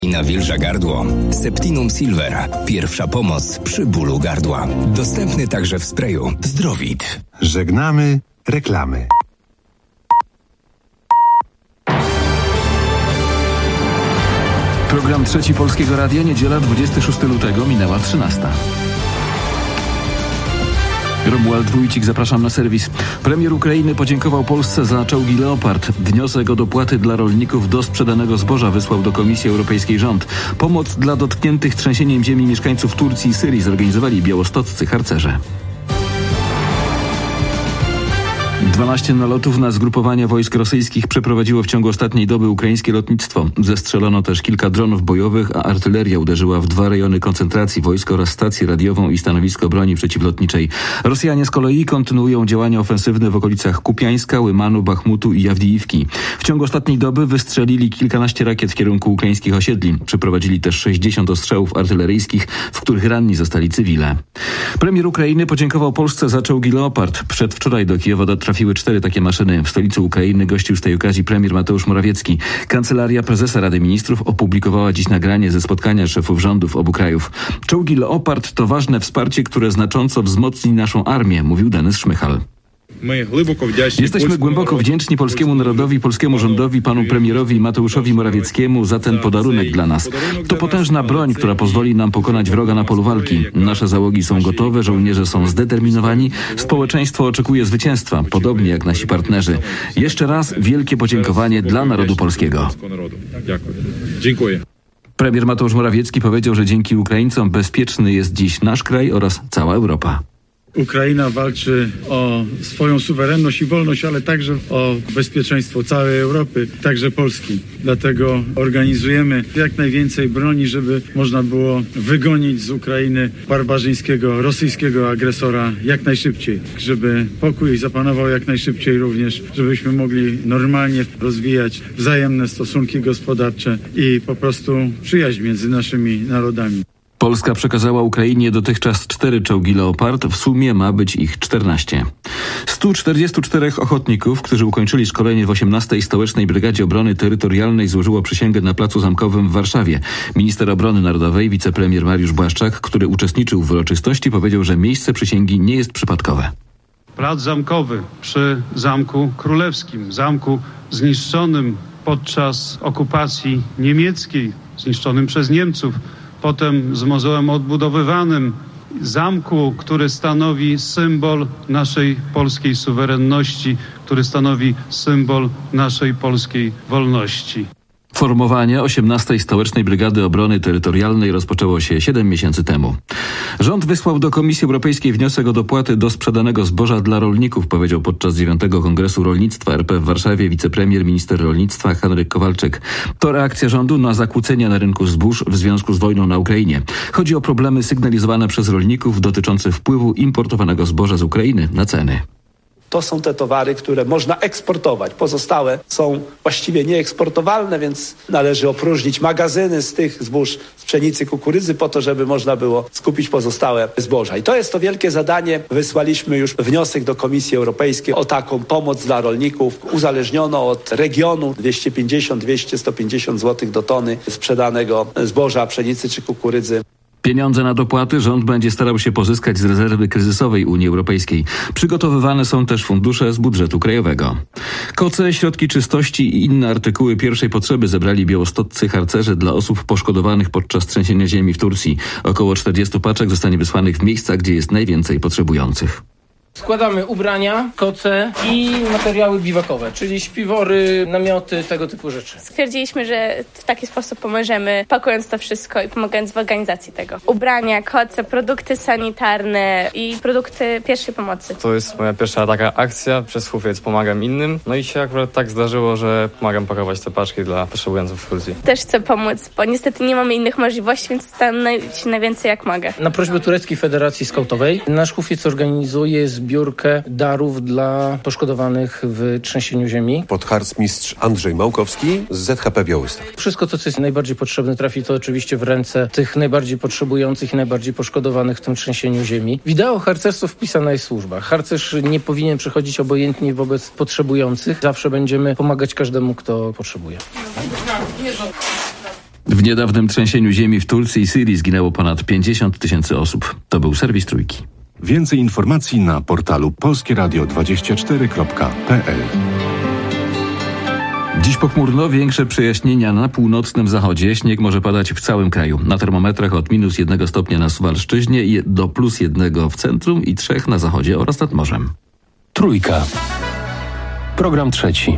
I nawilża gardło. Septinum Silver. Pierwsza pomoc przy bólu gardła. Dostępny także w sprayu Zdrowit. Żegnamy reklamy. Program Trzeci Polskiego Radia, niedziela 26 lutego, minęła 13. Romuald Wójcik, zapraszam na serwis. Premier Ukrainy podziękował Polsce za czołgi Leopard. Wniosek o dopłaty dla rolników do sprzedanego zboża wysłał do Komisji Europejskiej rząd. Pomoc dla dotkniętych trzęsieniem ziemi mieszkańców Turcji i Syrii zorganizowali białostoccy harcerze. 12 nalotów na zgrupowania wojsk rosyjskich przeprowadziło w ciągu ostatniej doby ukraińskie lotnictwo. Zestrzelono też kilka dronów bojowych, a artyleria uderzyła w 2 rejony koncentracji wojsk oraz stację radiową i stanowisko broni przeciwlotniczej. Rosjanie z kolei kontynuują działania ofensywne w okolicach Kupiańska, Łymanu, Bachmutu i Awdijiwki. W ciągu ostatniej doby wystrzelili kilkanaście rakiet w kierunku ukraińskich osiedli. Przeprowadzili też 60 ostrzałów artyleryjskich, w których ranni zostali cywile. Premier Ukrainy podziękował Polsce za czołgi Leopard. Przedwczoraj do Kijowa trafiły 4 takie maszyny. W stolicy Ukrainy gościł z tej okazji premier Mateusz Morawiecki. Kancelaria Prezesa Rady Ministrów opublikowała dziś nagranie ze spotkania szefów rządów obu krajów. Czołgi Leopard to ważne wsparcie, które znacząco wzmocni naszą armię, mówił Denis Szmychal. Jesteśmy głęboko wdzięczni polskiemu narodowi, polskiemu rządowi, panu premierowi Mateuszowi Morawieckiemu za ten podarunek dla nas. To potężna broń, która pozwoli nam pokonać wroga na polu walki. Nasze załogi są gotowe, żołnierze są zdeterminowani, społeczeństwo oczekuje zwycięstwa, podobnie jak nasi partnerzy. Jeszcze raz wielkie podziękowanie dla narodu polskiego. Dziękuję. Premier Mateusz Morawiecki powiedział, że dzięki Ukraińcom bezpieczny jest dziś nasz kraj oraz cała Europa. Ukraina walczy o swoją suwerenność i wolność, ale także o bezpieczeństwo całej Europy, także Polski. Dlatego organizujemy jak najwięcej broni, żeby można było wygonić z Ukrainy barbarzyńskiego, rosyjskiego agresora jak najszybciej. Żeby pokój zapanował jak najszybciej również, żebyśmy mogli normalnie rozwijać wzajemne stosunki gospodarcze i po prostu przyjaźń między naszymi narodami. Polska przekazała Ukrainie dotychczas 4 czołgi Leopard, w sumie ma być ich 14. 144 ochotników, którzy ukończyli szkolenie w 18. Stołecznej Brygadzie Obrony Terytorialnej, złożyło przysięgę na Placu Zamkowym w Warszawie. Minister Obrony Narodowej, wicepremier Mariusz Błaszczak, który uczestniczył w uroczystości, powiedział, że miejsce przysięgi nie jest przypadkowe. Plac Zamkowy przy Zamku Królewskim, zamku zniszczonym podczas okupacji niemieckiej, zniszczonym przez Niemców, potem z mozołem odbudowywanym, zamku, który stanowi symbol naszej polskiej suwerenności, który stanowi symbol naszej polskiej wolności. Formowanie 18. Stołecznej Brygady Obrony Terytorialnej rozpoczęło się 7 miesięcy temu. Rząd wysłał do Komisji Europejskiej wniosek o dopłaty do sprzedanego zboża dla rolników, powiedział podczas 9. Kongresu Rolnictwa RP w Warszawie wicepremier, minister rolnictwa Henryk Kowalczyk. To reakcja rządu na zakłócenia na rynku zbóż w związku z wojną na Ukrainie. Chodzi o problemy sygnalizowane przez rolników dotyczące wpływu importowanego zboża z Ukrainy na ceny. To są te towary, które można eksportować. Pozostałe są właściwie nieeksportowalne, więc należy opróżnić magazyny z tych zbóż, z pszenicy, kukurydzy, po to, żeby można było skupić pozostałe zboża. I to jest to wielkie zadanie. Wysłaliśmy już wniosek do Komisji Europejskiej o taką pomoc dla rolników. Uzależniono od regionu 250-150 zł do tony sprzedanego zboża, pszenicy czy kukurydzy. Pieniądze na dopłaty rząd będzie starał się pozyskać z rezerwy kryzysowej Unii Europejskiej. Przygotowywane są też fundusze z budżetu krajowego. Koce, środki czystości i inne artykuły pierwszej potrzeby zebrali białostoccy harcerze dla osób poszkodowanych podczas trzęsienia ziemi w Turcji. Około 40 paczek zostanie wysłanych w miejsca, gdzie jest najwięcej potrzebujących. Składamy ubrania, koce i materiały biwakowe, czyli śpiwory, namioty, tego typu rzeczy. Stwierdziliśmy, że w taki sposób pomożemy, pakując to wszystko i pomagając w organizacji tego. Ubrania, koce, produkty sanitarne i produkty pierwszej pomocy. To jest moja pierwsza taka akcja, przez chłopiec pomagam innym. No i się akurat tak zdarzyło, że pomagam pakować te paczki dla potrzebujących w Turcji. Też chcę pomóc, bo niestety nie mamy innych możliwości, więc staram się najwięcej jak mogę. Na prośbę Tureckiej Federacji Skautowej nasz chłopiec organizuje zbiórkę darów dla poszkodowanych w trzęsieniu ziemi. Podharcmistrz Andrzej Małkowski z ZHP Białystok. Wszystko to, co jest najbardziej potrzebne, trafi to oczywiście w ręce tych najbardziej potrzebujących i najbardziej poszkodowanych w tym trzęsieniu ziemi. W ideo harcerstwo wpisana jest służba. Harcerz nie powinien przechodzić obojętnie wobec potrzebujących. Zawsze będziemy pomagać każdemu, kto potrzebuje. W niedawnym trzęsieniu ziemi w Tulce i Syrii zginęło ponad 50 000 osób. To był serwis Trójki. Więcej informacji na portalu polskieradio24.pl. Dziś pochmurno, większe przejaśnienia na północnym zachodzie. Śnieg może padać w całym kraju. Na termometrach od -1 stopnia na Suwalszczyźnie do +1 w centrum i 3 na zachodzie oraz nad morzem. Trójka. Program trzeci.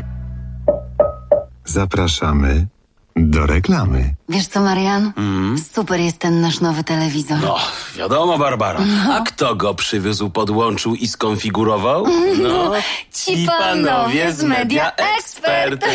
Zapraszamy do reklamy. Wiesz co, Marian? Super jest ten nasz nowy telewizor. No, wiadomo, Barbara. A kto go przywiózł, podłączył i skonfigurował? No, ci panowie z Media Expert.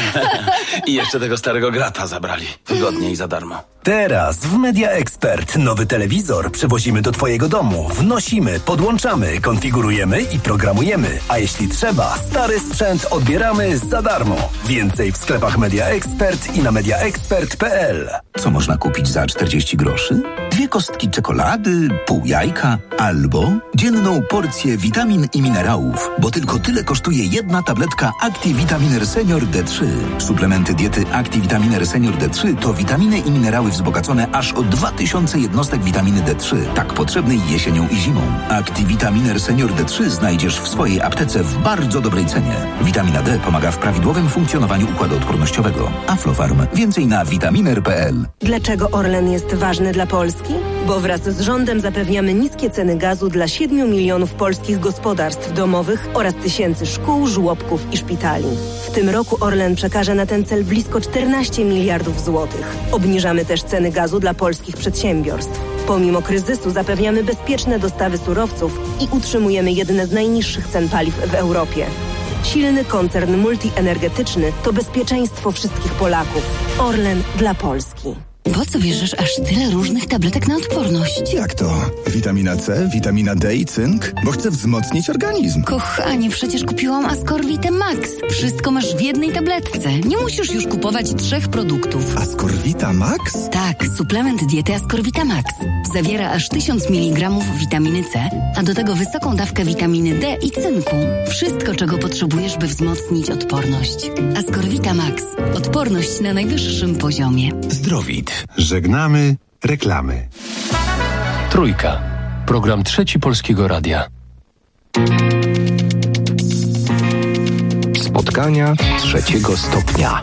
I jeszcze tego starego grata zabrali. Wygodnie i za darmo. Teraz w Media Expert nowy telewizor przewozimy do Twojego domu. Wnosimy, podłączamy, konfigurujemy i programujemy. A jeśli trzeba, stary sprzęt odbieramy za darmo. Więcej w sklepach Media Expert i na mediaexpert.pl. Co można kupić za 40 groszy? 2 kostki czekolady, pół jajka albo dzienną porcję witamin i minerałów, bo tylko tyle kosztuje jedna tabletka ActiVitaminer Senior D3. Suplementy diety ActiVitaminer Senior D3 to witaminy i minerały wzbogacone aż o 2000 jednostek witaminy D3, tak potrzebnej jesienią i zimą. ActiVitaminer Senior D3 znajdziesz w swojej aptece w bardzo dobrej cenie. Witamina D pomaga w prawidłowym funkcjonowaniu układu odpornościowego. Aflofarm. Więcej na vitaminer.pl. Dlaczego Orlen jest ważny dla Polski? Bo wraz z rządem zapewniamy niskie ceny gazu dla 7 milionów polskich gospodarstw domowych oraz tysięcy szkół, żłobków i szpitali. W tym roku Orlen przekaże na ten cel blisko 14 miliardów złotych. Obniżamy też ceny gazu dla polskich przedsiębiorstw. Pomimo kryzysu zapewniamy bezpieczne dostawy surowców i utrzymujemy jedne z najniższych cen paliw w Europie. Silny koncern multienergetyczny to bezpieczeństwo wszystkich Polaków. Orlen dla Polski. Po co bierzesz aż tyle różnych tabletek na odporność? Jak to? Witamina C, witamina D i cynk? Bo chcę wzmocnić organizm. Kochanie, przecież kupiłam Ascorvitę Max. Wszystko masz w jednej tabletce. Nie musisz już kupować 3 produktów. Ascorvita Max? Tak, suplement diety Ascorvita Max. Zawiera aż 1000 mg witaminy C, a do tego wysoką dawkę witaminy D i cynku. Wszystko, czego potrzebujesz, by wzmocnić odporność. Ascorvita Max. Odporność na najwyższym poziomie. Zdrowit. Żegnamy reklamy. Trójka. Program trzeci Polskiego Radia. Spotkania 3. stopnia.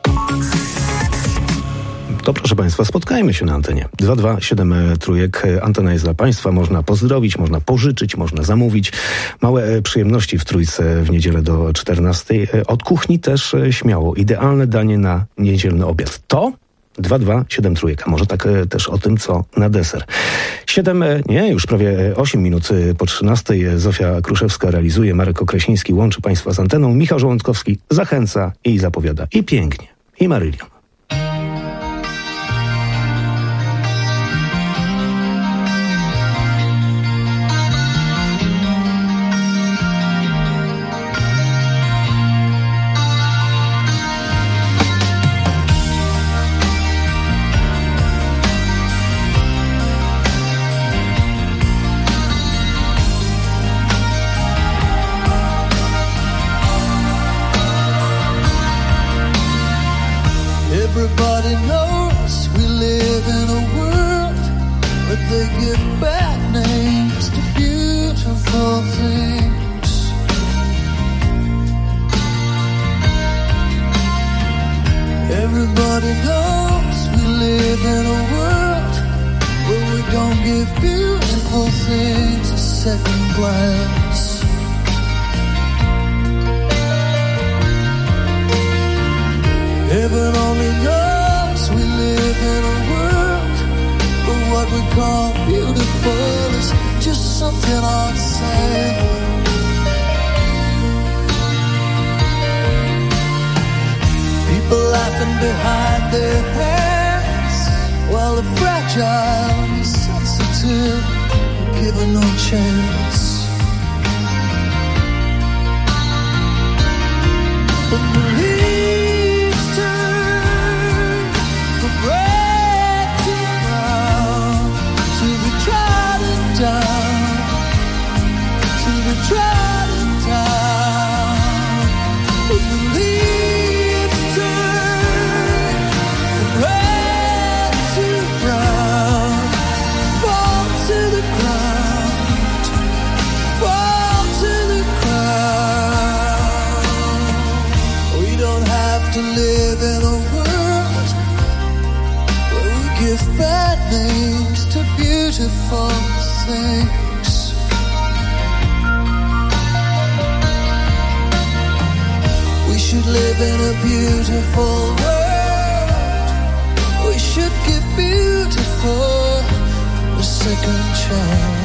To proszę Państwa, spotkajmy się na antenie. 227 Trójek. Antena jest dla Państwa. Można pozdrowić, można pożyczyć, można zamówić. Małe przyjemności w Trójce w niedzielę do 14. Od kuchni też śmiało. Idealne danie na niedzielny obiad. To 227 Trójek. A może tak też o tym, co na deser. Już prawie 8 minut po 13. Zofia Kruszewska realizuje, Marek Okrasiński łączy Państwa z anteną, Michał Żołądkowski zachęca i zapowiada. I pięknie. I Marylion. Everybody knows we live in a world where they give bad names to beautiful things. Everybody knows we live in a world where we don't give beautiful things a second glance. Heaven only knows we live in a world where what we call beautiful is just something I'll say. People laughing behind their hands while the fragile and sensitive are given no chance. But believe give bad names to beautiful things. We should live in a beautiful world. We should give beautiful a second chance.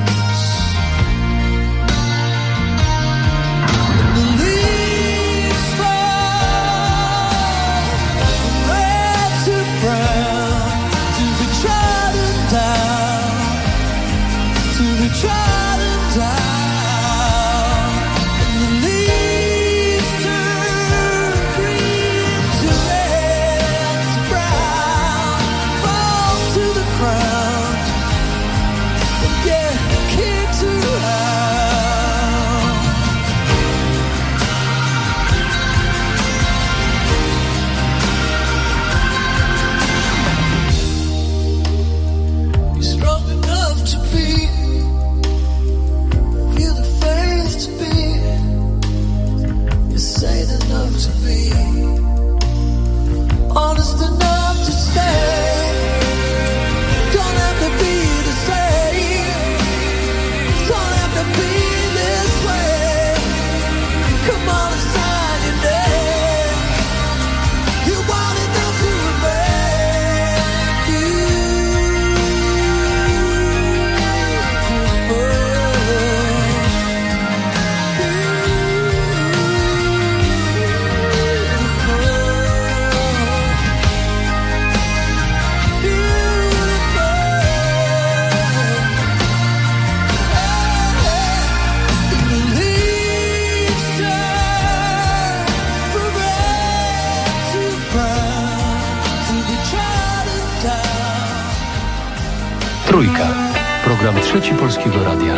Trójka. Program Trzeci Polskiego Radia.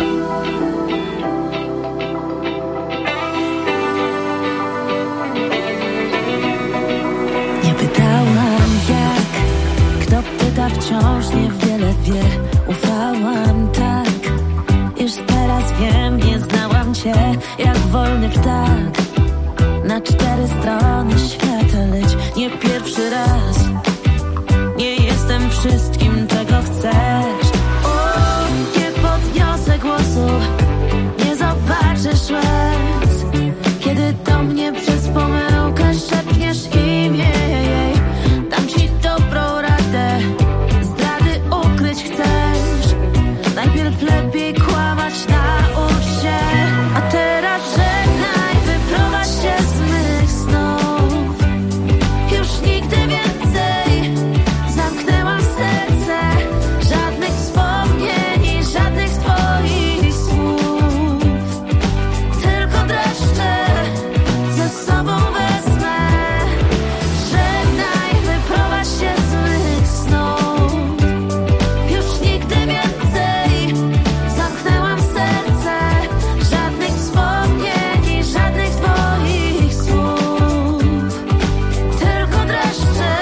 Nie pytałam jak, kto pyta wciąż niewiele wie. Ufałam tak, już teraz wiem, nie znałam cię jak wolny ptak. Na 4 strony świata leć, nie pierwszy raz. Nie jestem wszystkim, czego chcesz. O, nie podniosę głosu, nie zobaczysz łez, kiedy do mnie przez pomyłkę szepniesz imię jej. Dam ci dobrą radę, zdrady ukryć chcesz. Najpierw lepiej kłamać, naucz się. A teraz żegnaj, wyprowadź się z mych snów. Już nigdy więcej zamknęłam serce. Żadnych wspomnień i żadnych twoich słów. Tylko dreszcze ze sobą wezmę. Żegnaj, wyprowadź się z mych snów. Już nigdy więcej zamknęłam serce. Żadnych wspomnień i żadnych twoich słów. Tylko dreszcze.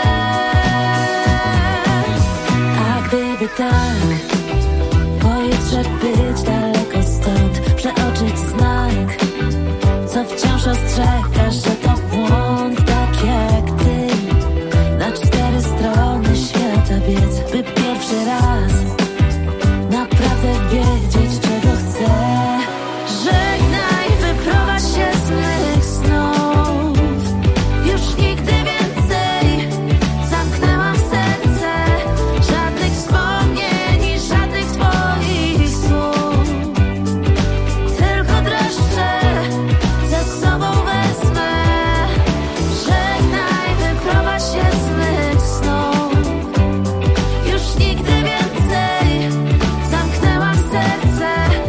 A gdyby tak, pojutrze być daleko stąd, przeoczyć znak, co wciąż ostrzega, że to błąd, tak jak ty. Na 4 strony świata biec, by pierwszy raz naprawdę wiedzieć, czego chcę. Żegnaj, wyprowadź się z mych snów. Już nigdy więcej zamknęłam serce. Żadnych wspomnień i żadnych twoich słów. Tylko dreszcze ze sobą wezmę. Żegnaj, wyprowadź się z mych snów. Już nigdy więcej zamknęłam serce.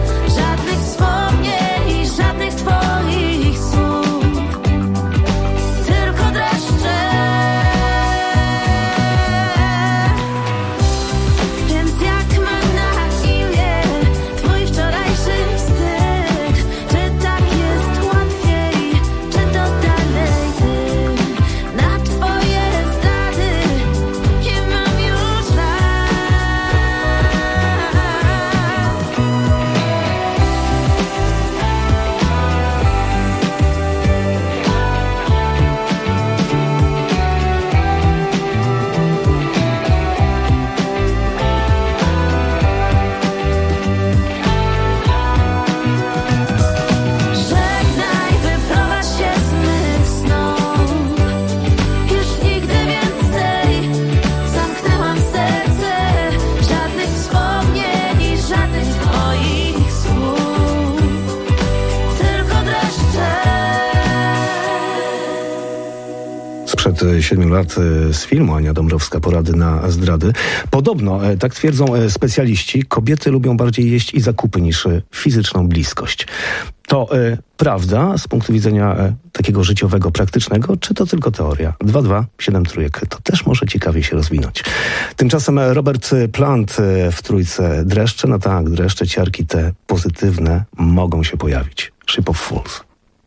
sprzed 7 lat z filmu Ania Dąbrowska, Porady na zdrady. Podobno, tak twierdzą specjaliści, kobiety lubią bardziej jeść i zakupy niż fizyczną bliskość. To prawda z punktu widzenia takiego życiowego, praktycznego, czy to tylko teoria? 227 trójek, to też może ciekawie się rozwinąć. Tymczasem Robert Plant w trójce dreszcze. No tak, dreszcze, ciarki te pozytywne mogą się pojawić. Ship of Fools.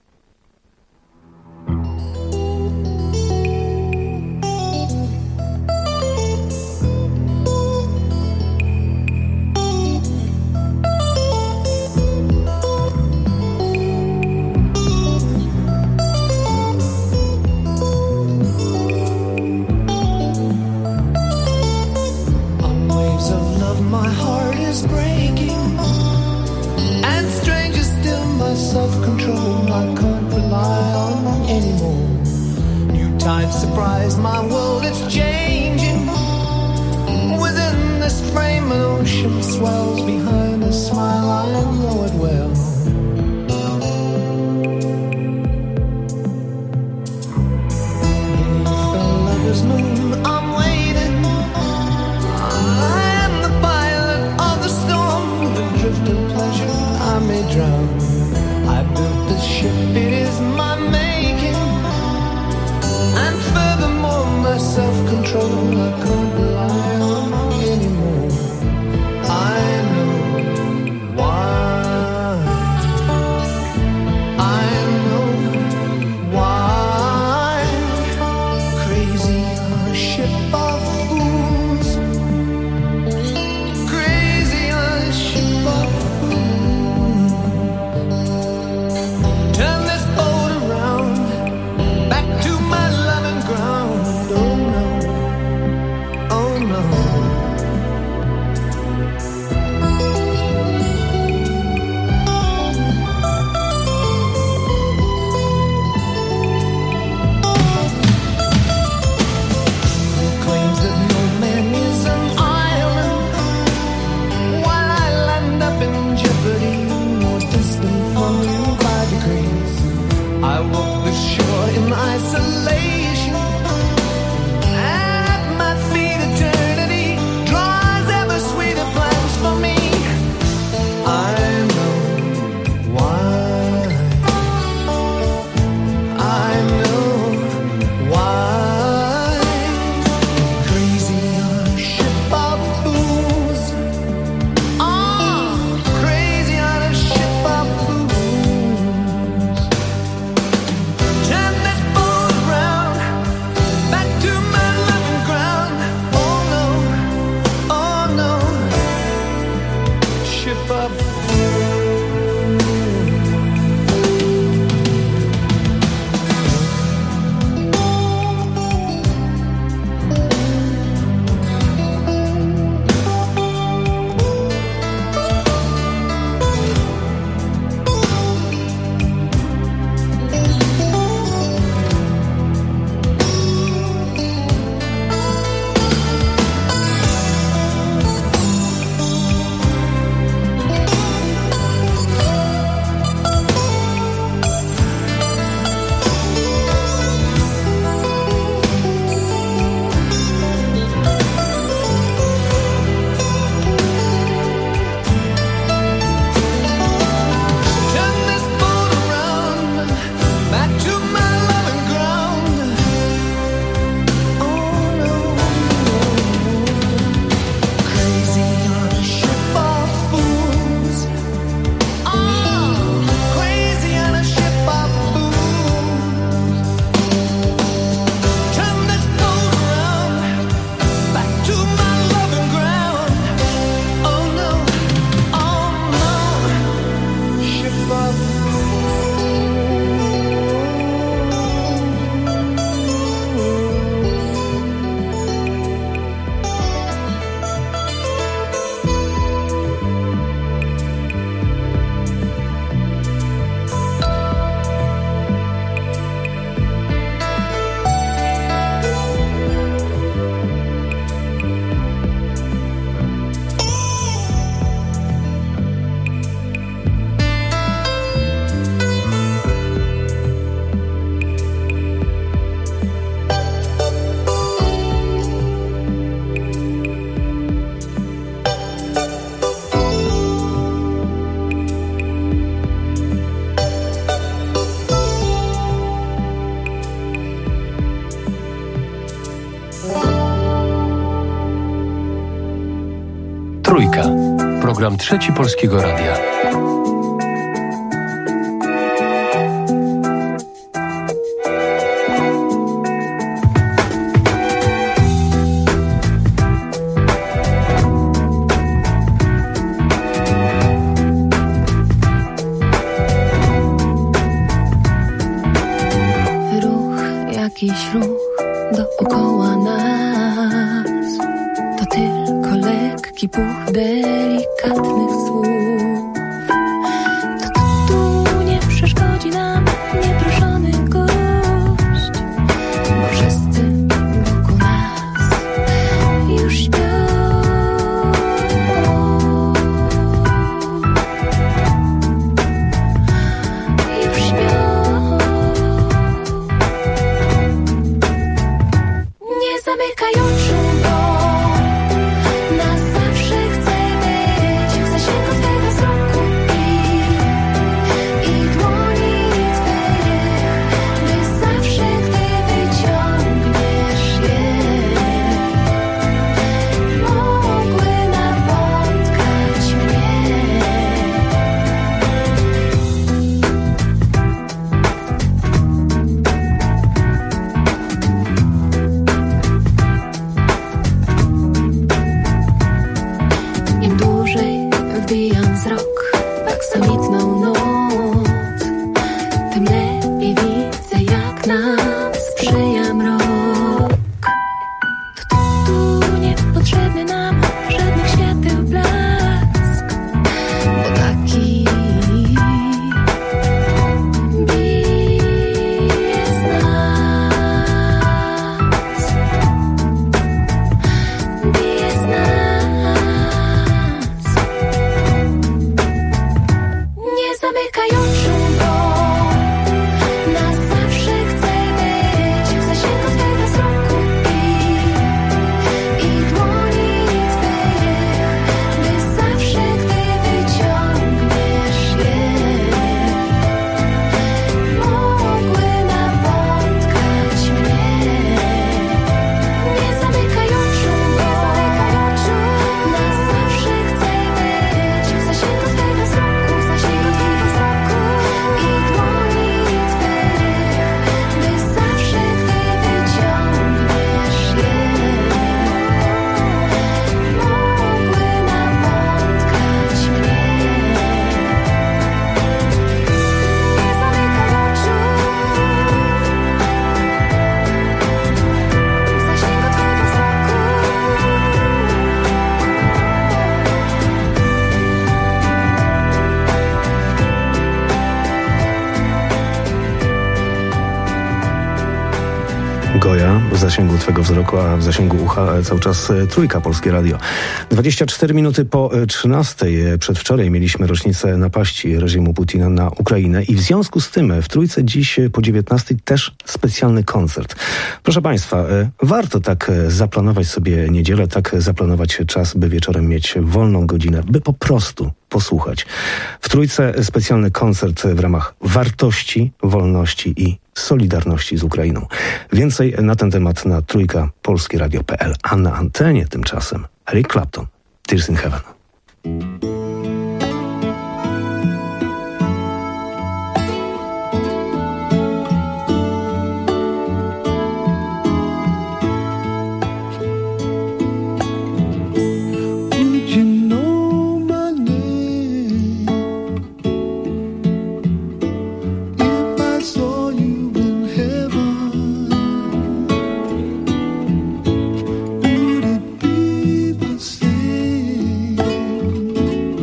My heart is breaking, and stranger still my self-control I can't rely on anymore. New tides surprise my world, it's changing. Within this frame an ocean swells, behind a smile I know it well. Beneath the lover's moon I'm waiting, drift of pleasure I may drown. I built this ship, it is my making, and furthermore my self-control Trójka. Program Trzeci Polskiego Radia. Jakiś ruch dookoła nas, to tylko lekki puch delikatnych słów. To tu nie przeszkodzi nam nieproszony gość, bo wszyscy wokół nas już śpią. Już śpią. Zamykaj oczu, bo na zawsze chcę być w zasięgu twego wzroku i dłoni twych, by zawsze, gdy wyciągniesz je, mogły napotkać mnie. Im dłużej wbijam wzrok w aksamitną noc, tym lepiej widzę, jak nam sprzyja mrok. To tu niepotrzebny nam żadnych świateł blask, bo taki bije z nas, bije z nas. Nie zamykaj oczu, bo na zawsze chcę być w zasięgu twego wzroku i dłoni twych, by zawsze, gdy wyciągniesz je, mogły napotkać mnie. Nie zamykaj oczu, na zawsze chcę być w zasięgu twego wzroku i dłoni twych, by zawsze, gdy wyciągniesz je, mogły napotkać mnie. Nie zamykaj oczu, w zasięgu twego wzroku. Goja w zasięgu twego wzroku, a w zasięgu ucha cały czas Trójka, Polskie Radio. 24 minuty po 13. Przedwczoraj mieliśmy rocznicę napaści reżimu Putina na Ukrainę i w związku z tym w Trójce dziś po 19 też specjalny koncert. Proszę Państwa, warto tak zaplanować sobie niedzielę, tak zaplanować czas, by wieczorem mieć wolną godzinę, by po prostu posłuchać. W Trójce specjalny koncert w ramach wartości, wolności i solidarności z Ukrainą. Więcej na ten temat na trójkapolskieradio.pl, a na antenie tymczasem Eric Clapton, Tears in Heaven. Would it be the same?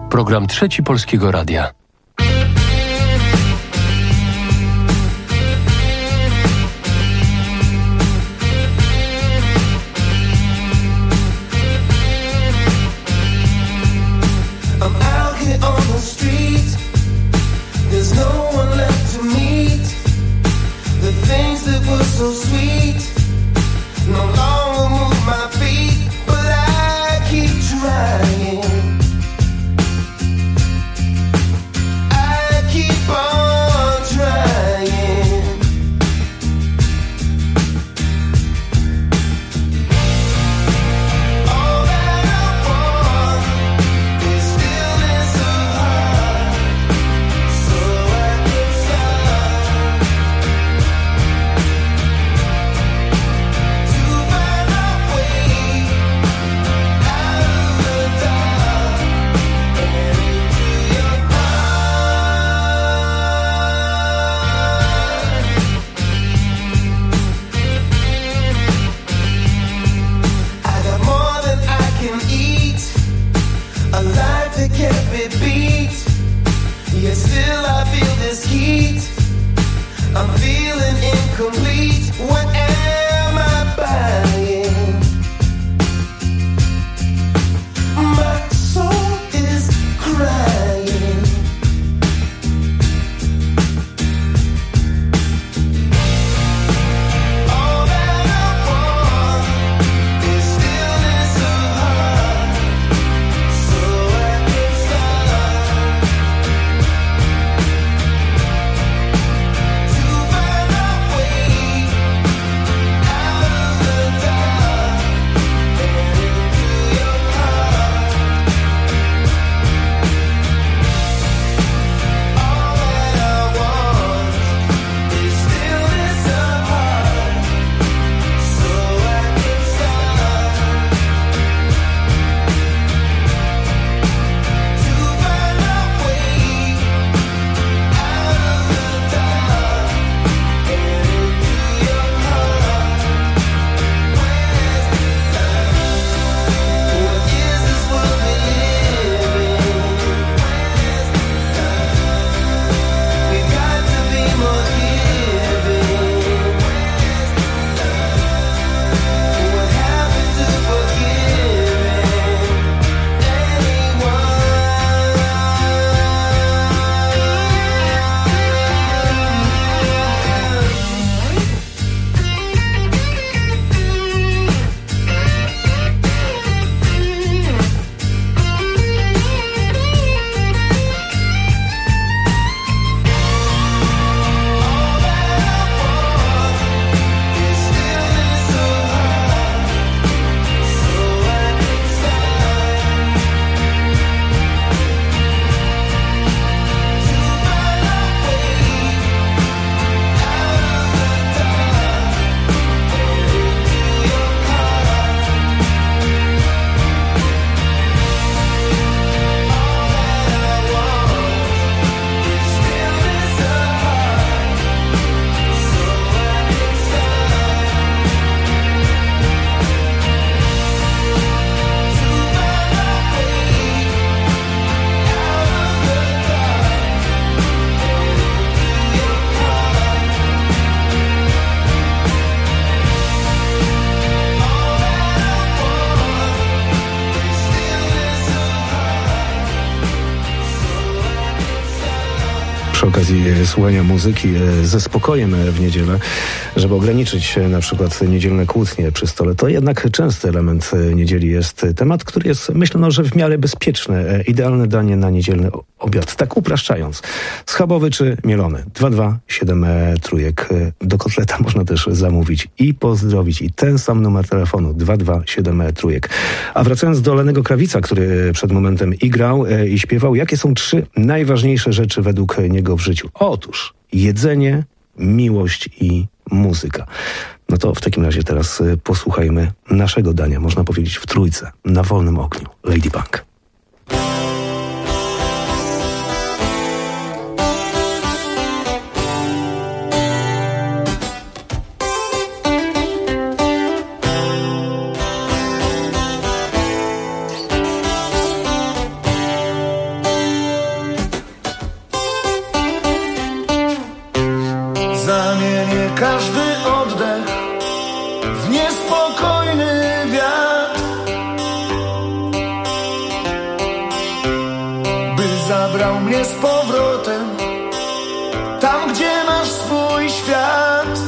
Program Trzeci Polskiego Radia. So sweet, no longer move my feet, but I keep trying. I keep on trying. All that I want is stillness of heart, so I can start to find a way out of the dark and into your heart. I got more than I can eat, a life that can't be beat, yet still I feel this heat. I'm feeling incomplete. What am I buying? My soul is crying. All that I want is stillness of heart, so I can start to find a way out of the dark and into your heart. All that I want is stillness of heart, so I can start to find a way out of the dark and into your heart. Where's the love? What is this world we live in? Where's the love? We've got to be more giving. Where's the love? What happened to forgiving anyone? All that I want is stillness of heart, so I can start to find a way out of the dark and into your heart. All that I want is stillness of heart, so I can start to find a way out of the dark and into your heart. All that I want is stillness of heart, so I can start. Przy okazji słuchania muzyki ze spokojem w niedzielę, żeby ograniczyć na przykład niedzielne kłótnie przy stole, to jednak częsty element niedzieli jest temat, który jest, myślę, że w miarę bezpieczny, idealne danie na niedzielny obiad. Tak upraszczając. Schabowy czy mielony? 227 do kotleta można też zamówić i pozdrowić. I ten sam numer telefonu 227 A wracając do Lennego Krawica, który przed momentem grał i śpiewał, jakie są 3 najważniejsze rzeczy według niego w życiu? Otóż jedzenie, miłość i muzyka. No to w takim razie teraz posłuchajmy naszego dania, można powiedzieć w trójce, na wolnym ogniu. Ladybug. każdy oddech w niespokojny wiatr, by zabrał mnie z powrotem tam, gdzie masz swój świat.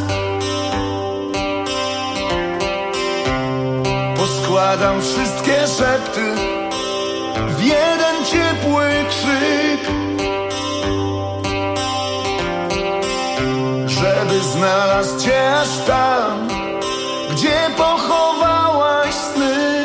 Poskładam wszystkie szepty w jeden ciepły krzyk, żeby znalazł cię aż tam, gdzie pochowałaś sny.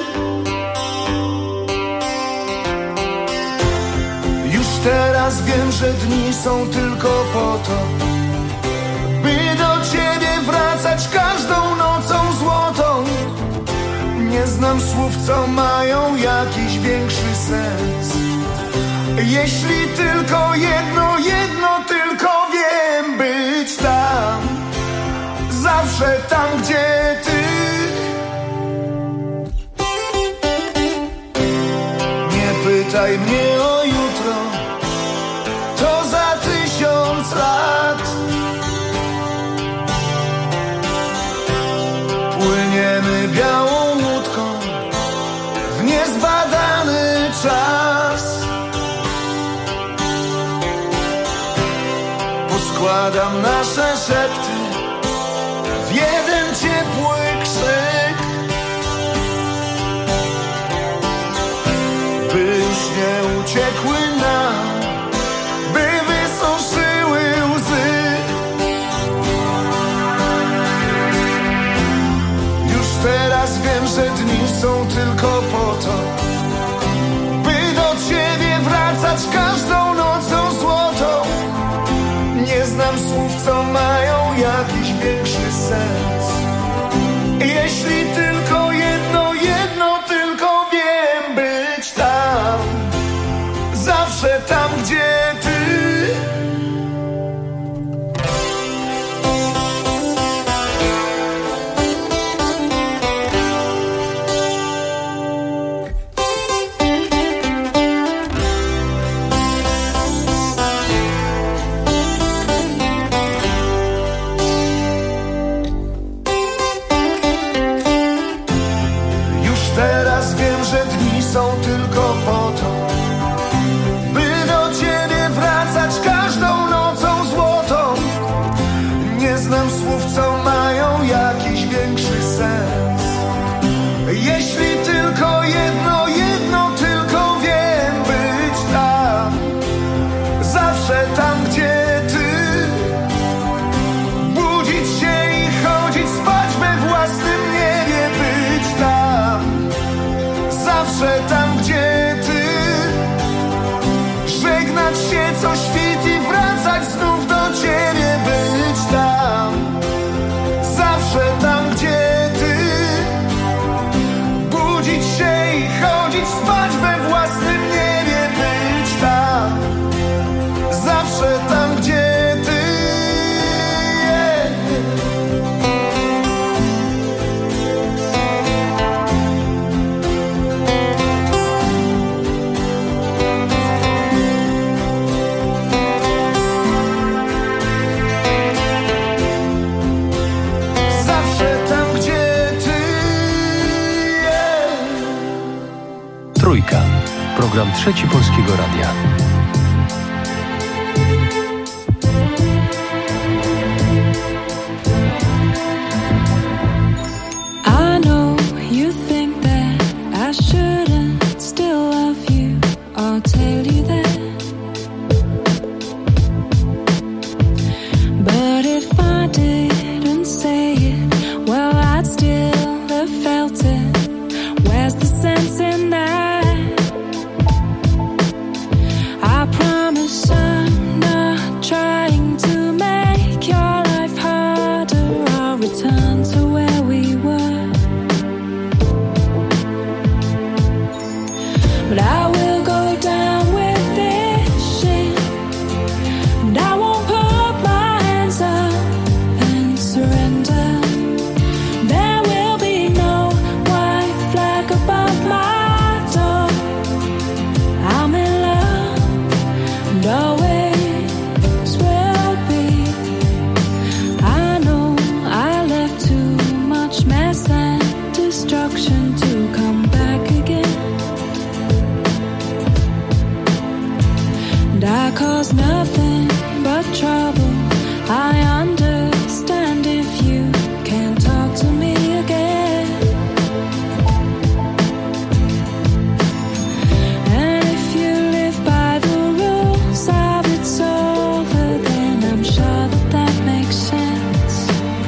Już teraz wiem, że dni są tylko po to, by do ciebie wracać każdą nocą złotą. Nie znam słów, co mają jakiś większy sens. Jeśli tylko jedno tylko wiem, być tam, zawsze tam, gdzie ty. Nie pytaj mnie o jutro, to za 1000 lat. Płyniemy białą łódką w niezbadany czas. Poskładam nasze szepty w jeden ciepły krzyk, by już nie uciekły nam, by wysuszyły łzy. Już teraz wiem, że dni są tylko po to, by do ciebie wracać każdą nocą złotą. Nie znam słów, co mają jakiś większy sens. Jeśli tylko jedno tylko wiem, być tam, zawsze tam, gdzie ty. Są tylko po to, by do ciebie wracać każdą nocą złotą. Nie znam słów, co mają jakiś większy sens. Jeśli tylko jedno tylko wiem, być tam, zawsze tam, gdzie ty. Budzić się i chodzić spać we własnym niebie, być tam, zawsze tam, gdzie ty. Żegnać się co świt i wracać znów do ciebie, być tam, zawsze tam, gdzie ty. Budzić się i chodzić spać we własnym niebie, być tam, zawsze tam, gdzie ty. Trójka. Program Trzeci Polskiego Radia. I know you think that I shouldn't still love you or tell you that. But if I didn't say it, well, I'd still have felt it. Where's the sense in that? I promise I'm not trying to make your life harder. I'll return to where we were. But I will go down with this shit, and I won't put my hands up and surrender. There will be no white flag above my door. I'm in love and always will be. I know cause nothing but trouble. I understand if you can't talk to me again. And if you live by the rules of it's over, then I'm sure that that makes sense.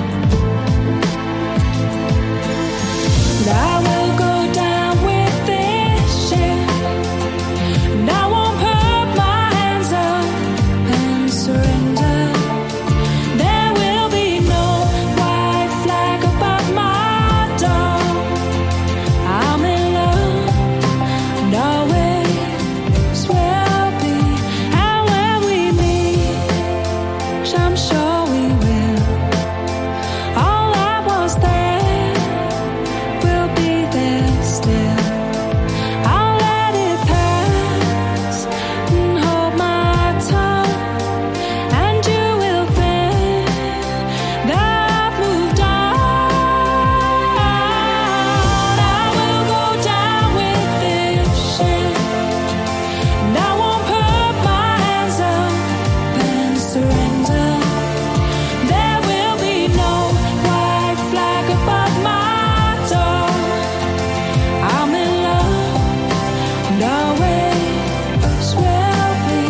And I will go down with this ship, and I won't put my hands up and surrender. There will be no white flag above my door. I'm in love and always will be. And when we meet, I'm sure we will, all that was there will be there still. I'll let it pass and hold my tongue, and you will think that I've moved on. I will go down with this ship, and I won't put my hands up and surrender. There will be no white flag above my door. I'm in love and always will be.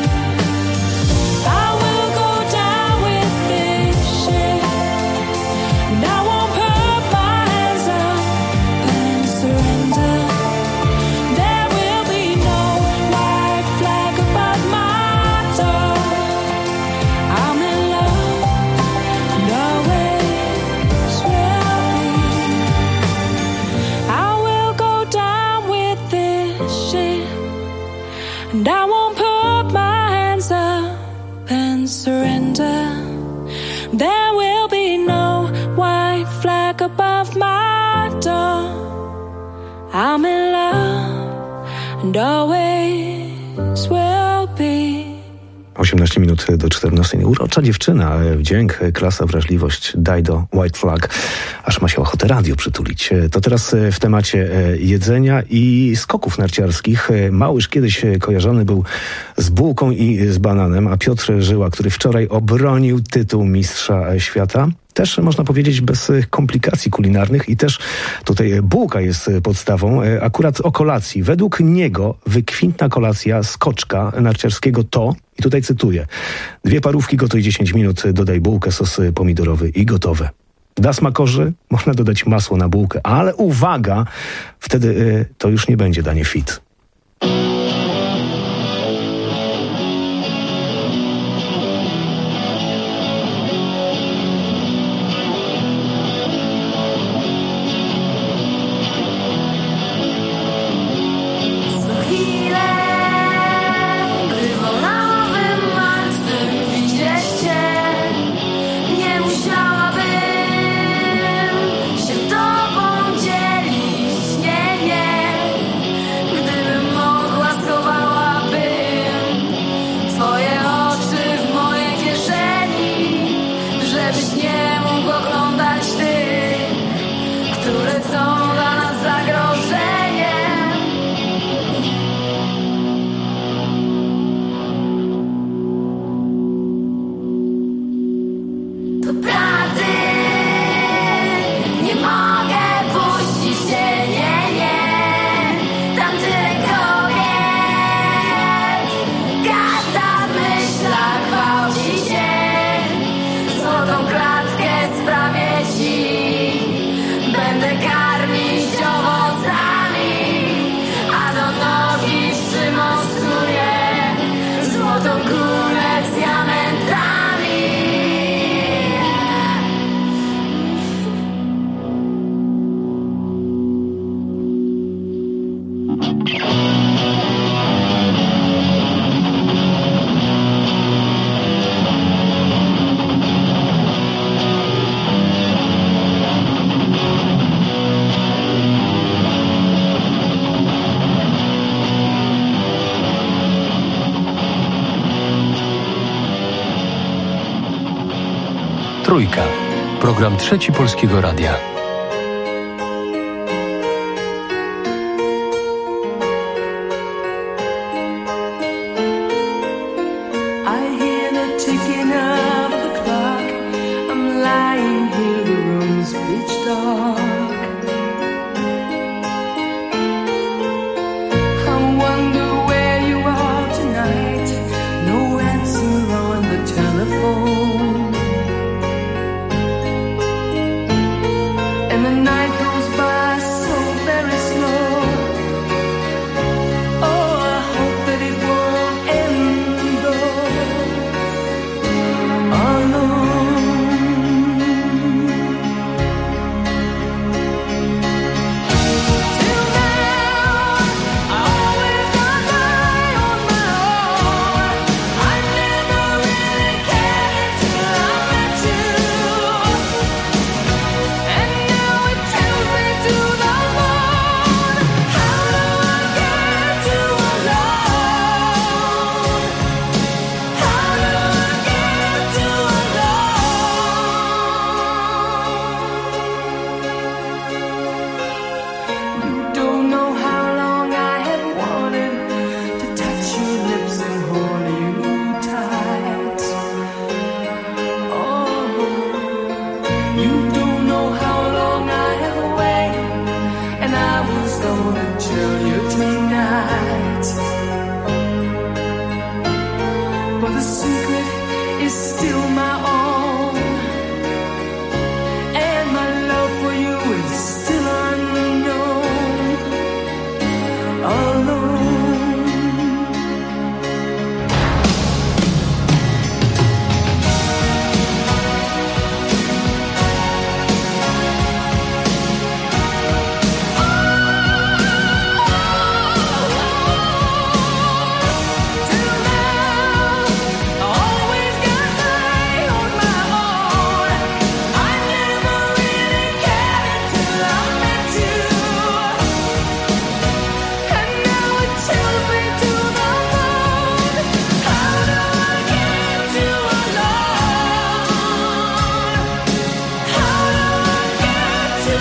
I will go down with this ship, and I won't put my hands up and surrender. There will be no white flag above my door. I'm in love and always will be. I will go down with this ship, and I won't put my hands up and surrender. There will be no white flag above my door. I'm in love and always will be. 18 minut do 14. Urocza dziewczyna, wdzięk, klasa, wrażliwość, Dido, White Flag. Aż ma się ochotę radio przytulić. To teraz w temacie jedzenia i skoków narciarskich. Małyż kiedyś kojarzony był z bułką i z bananem, a Piotr Żyła, który wczoraj obronił tytuł mistrza świata, też można powiedzieć bez komplikacji kulinarnych i też tutaj bułka jest podstawą. Akurat o kolacji. Według niego wykwintna kolacja skoczka narciarskiego to, i tutaj cytuję, 2 parówki, gotuj 10 minut, dodaj bułkę, sos pomidorowy i gotowe. Da smakorzy, można dodać masło na bułkę, ale uwaga, wtedy to już nie będzie danie fit. Trójka. Program Trzeci Polskiego Radia. I hear the ticking of the clock. I'm lying here, the room's pitch dark. I wonder where you are tonight. No answer on the telephone. And the night goes by so very slow. Oh, I hope that it won't end though. Alone. Till now, I always got by on my own. I never really cared until I met you. And now it tells me to the moon. How do I get to alone? How do I get to alone? You don't know how long I have wanted to touch your lips and hold you tight. Oh, you don't know how long I have waited, and I was gonna tell you tonight. But the secret is still my own, and my love for you is still unknown. Alone. Till now, I always got by on my own. I never really cared until I met you. And now it tells me to the moon. How do I get to alone? How do I get to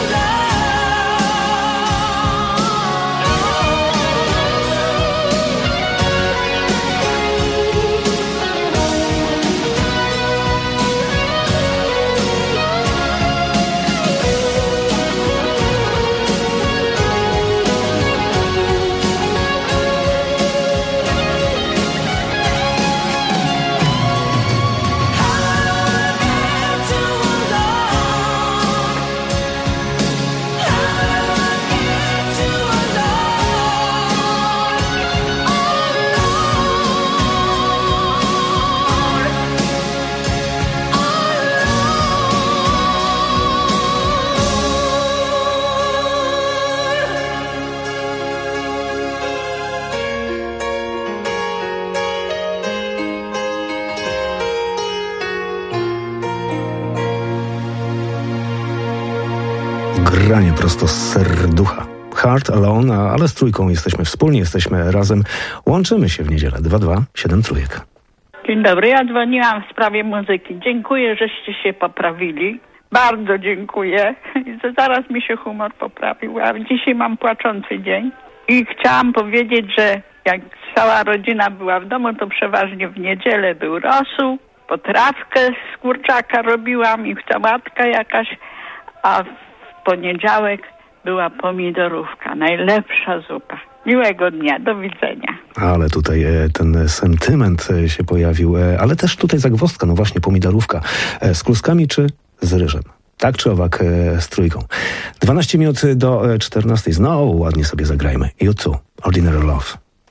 Granie prosto z serducha. Heart Alone, ale z trójką jesteśmy wspólnie, jesteśmy razem. Łączymy się w niedzielę. 227 trójek. Dzień dobry, ja dzwoniłam w sprawie muzyki. Dziękuję, żeście się poprawili. Bardzo dziękuję. Zaraz mi się humor poprawił, a dzisiaj mam płaczący dzień. I chciałam powiedzieć, że jak cała rodzina była w domu, to przeważnie w niedzielę był rosół, potrawkę z kurczaka robiłam i sałatka jakaś, a w poniedziałek była pomidorówka. Najlepsza zupa. Miłego dnia, do widzenia. Ale tutaj ten sentyment się pojawił, ale też tutaj zagwozdka, no właśnie pomidorówka. Z kluskami czy z ryżem? Tak czy owak z trójką? 12 minut do 14. Znowu ładnie sobie zagrajmy. U2, Ordinary Love.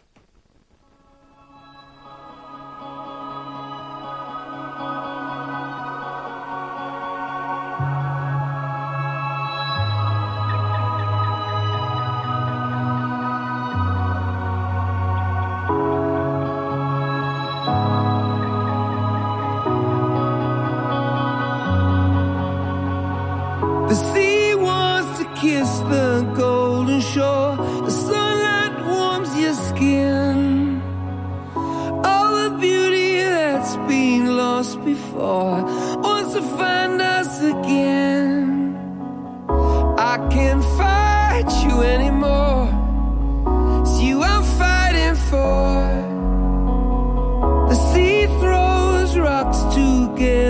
The sea wants to kiss the golden shore. The sunlight warms your skin. All the beauty that's been lost before wants to find us again. I can't fight you anymore. It's you I'm fighting for. The sea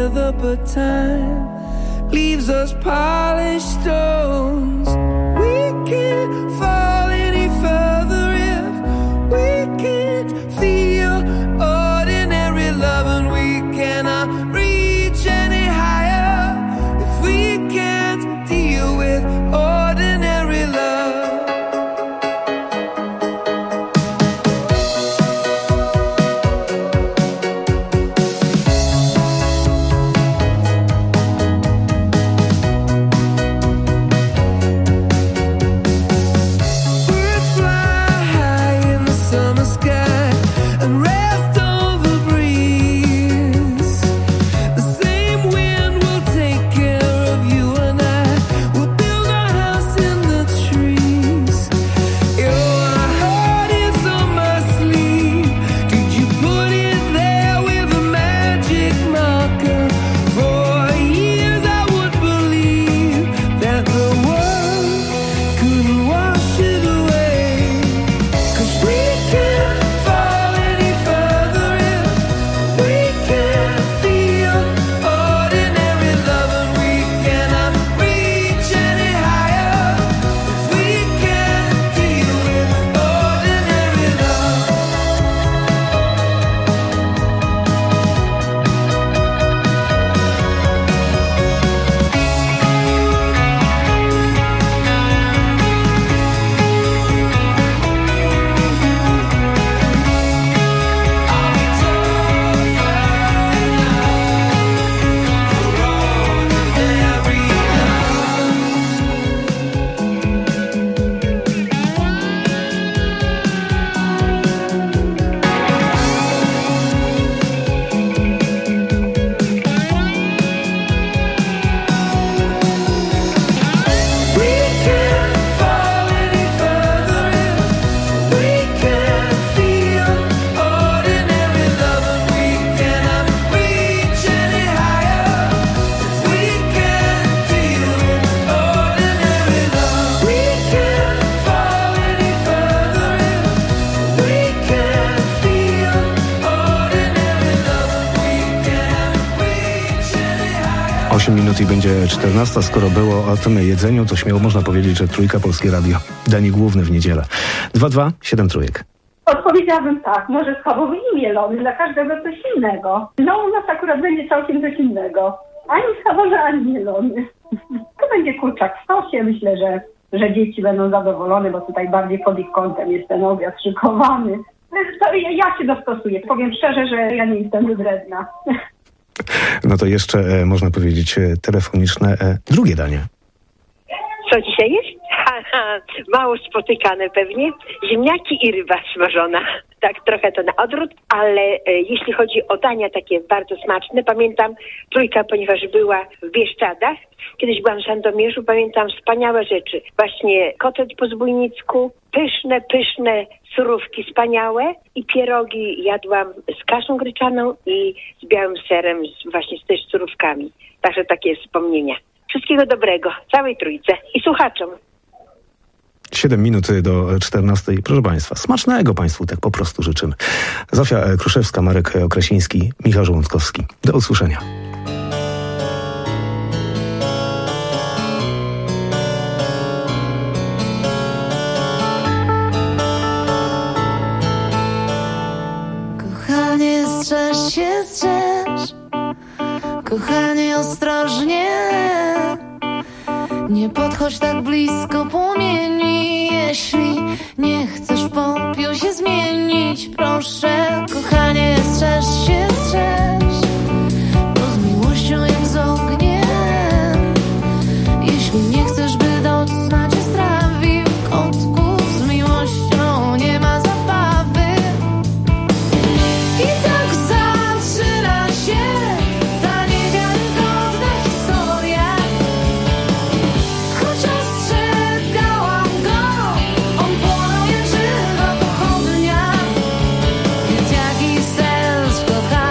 together, but time leaves us polished stones. We can't fall any further if we can't feel ordinary love, and we cannot reach any higher if we can't deal with ordinary love. Minut i będzie 14. Skoro było o tym jedzeniu, to śmiało można powiedzieć, że Trójka Polskie Radio. Danik główny w niedzielę. 2-2-7 trójek. Odpowiedziałabym tak, może schabowy i mielony, dla każdego coś innego. No u nas akurat będzie całkiem coś innego. Ani schabowy, ani mielony. To będzie kurczak w sosie, myślę, że dzieci będą zadowolone, bo tutaj bardziej pod ich kątem jest ten obiad szykowany. To ja się dostosuję. Powiem szczerze, że ja nie jestem wybredna. No to jeszcze można powiedzieć telefoniczne drugie danie. Co dzisiaj jest? Mało spotykane pewnie. Ziemniaki i ryba smażona. Tak trochę to na odwrót, ale jeśli chodzi o dania takie bardzo smaczne, pamiętam Trójka, ponieważ była w Bieszczadach. Kiedyś byłam w Sandomierzu, pamiętam wspaniałe rzeczy. Właśnie kotlet po zbójnicku, pyszne surówki wspaniałe i pierogi jadłam z kaszą gryczaną i z białym serem, właśnie z też surówkami. Także takie wspomnienia. Wszystkiego dobrego, całej Trójce i słuchaczom. 7 minut do 14. Proszę Państwa, smacznego Państwu tak po prostu życzymy. Zofia Kruszewska, Marek Okrasiński, Michał Żołądkowski. Do usłyszenia. Kochanie, strzeż się, strzeż. Kochanie, ostrożnie. Nie podchodź tak blisko płomieni. Jeśli nie chcesz w popiół się zmienić, proszę, kochanie, strzeż się, strzeż. Bo z miłością jak z ogniem. Jeśli nie chcesz, by doznać strawił kotku, z miłością nie ma zabawy. I tak zaczyna się ta niewiarygodna historia. Choć ostrzegałam go, on płonął jak żywa pochodnia. Więc jaki sens, kochanie?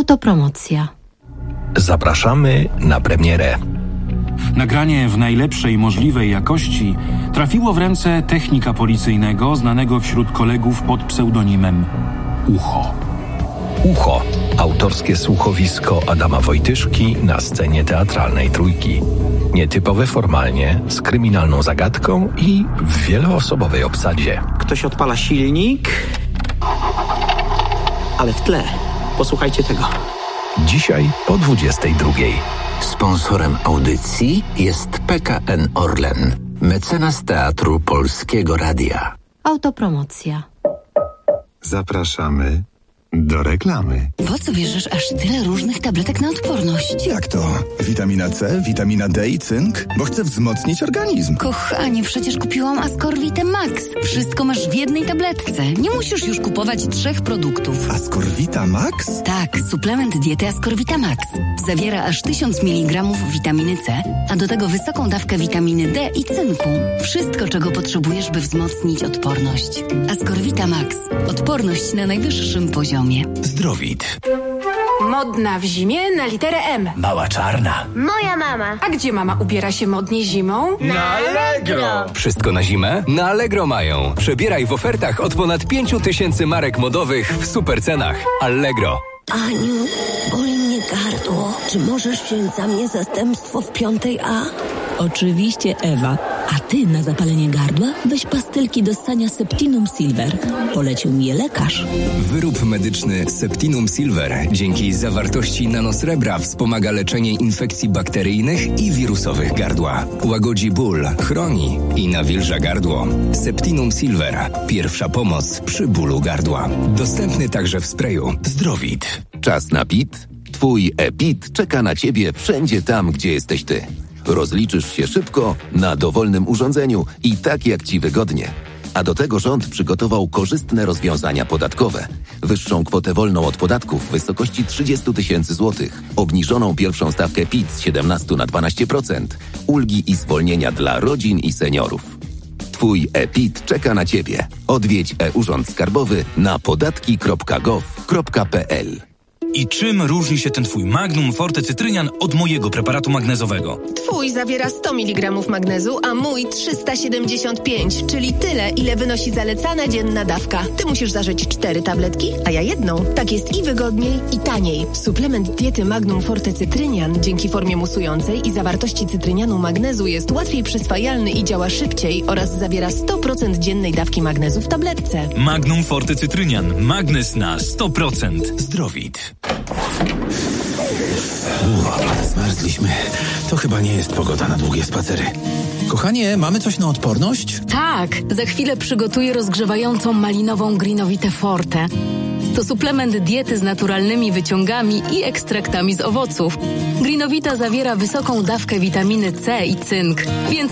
Autopromocja. Zapraszamy na premierę. Nagranie w najlepszej możliwej jakości trafiło w ręce technika policyjnego znanego wśród kolegów pod pseudonimem Ucho. Ucho. Autorskie słuchowisko Adama Wojtyszki na scenie teatralnej Trójki. Nietypowe formalnie, z kryminalną zagadką i w wieloosobowej obsadzie. Ktoś odpala silnik, ale w tle. Posłuchajcie tego. Dzisiaj po 22:00. Sponsorem audycji jest PKN Orlen, mecenas Teatru Polskiego Radia. Autopromocja. Zapraszamy do reklamy. Po co bierzesz aż tyle różnych tabletek na odporność? Jak to? Witamina C, witamina D i cynk? Bo chcę wzmocnić organizm. Kochanie, przecież kupiłam Ascorvitę Max. Wszystko masz w jednej tabletce. Nie musisz już kupować 3 produktów. Ascorvita Max? Tak, suplement diety Ascorvita Max. Zawiera aż 1000 mg witaminy C, a do tego wysoką dawkę witaminy D i cynku. Wszystko, czego potrzebujesz, by wzmocnić odporność. Ascorvita Max. Odporność na najwyższym poziomie. Zdrowit. Modna w zimie na literę M. Mała czarna. Moja mama. A gdzie mama ubiera się modnie zimą? Na Allegro. Wszystko na zimę? Na Allegro mają. Przebieraj w ofertach od ponad 5000 marek modowych w super cenach. Allegro. Aniu, boli mnie gardło. Czy możesz wziąć za mnie zastępstwo w 5A? Oczywiście, Ewa. A ty na zapalenie gardła weź pastylki do ssania Septinum Silver. Polecił mi je lekarz. Wyrób medyczny Septinum Silver dzięki zawartości nanosrebra wspomaga leczenie infekcji bakteryjnych i wirusowych gardła. Łagodzi ból, chroni i nawilża gardło. Septinum Silver. Pierwsza pomoc przy bólu gardła. Dostępny także w sprayu. Zdrowit. Czas na PIT? Twój e-PIT czeka na ciebie wszędzie tam, gdzie jesteś ty. Rozliczysz się szybko, na dowolnym urządzeniu i tak jak ci wygodnie. A do tego rząd przygotował korzystne rozwiązania podatkowe. Wyższą kwotę wolną od podatków w wysokości 30 000 złotych. Obniżoną pierwszą stawkę PIT z 17 na 12%. Ulgi i zwolnienia dla rodzin i seniorów. Twój e-PIT czeka na ciebie. Odwiedź e-Urząd Skarbowy na podatki.gov.pl. I czym różni się ten twój Magnum Forte Cytrynian od mojego preparatu magnezowego? Twój zawiera 100 mg magnezu, a mój 375, czyli tyle, ile wynosi zalecana dzienna dawka. Ty musisz zażyć 4 tabletki, a ja jedną. Tak jest i wygodniej, i taniej. Suplement diety Magnum Forte Cytrynian dzięki formie musującej i zawartości cytrynianu magnezu jest łatwiej przyswajalny i działa szybciej oraz zawiera 100% dziennej dawki magnezu w tabletce. Magnum Forte Cytrynian. Magnes na 100%. Zdrowit. Zmarzliśmy. To chyba nie jest pogoda na długie spacery. Kochanie, mamy coś na odporność? Tak, za chwilę przygotuję rozgrzewającą malinową Greenowitę Forte. To suplement diety z naturalnymi wyciągami i ekstraktami z owoców. Greenowita zawiera wysoką dawkę witaminy C i cynk, więc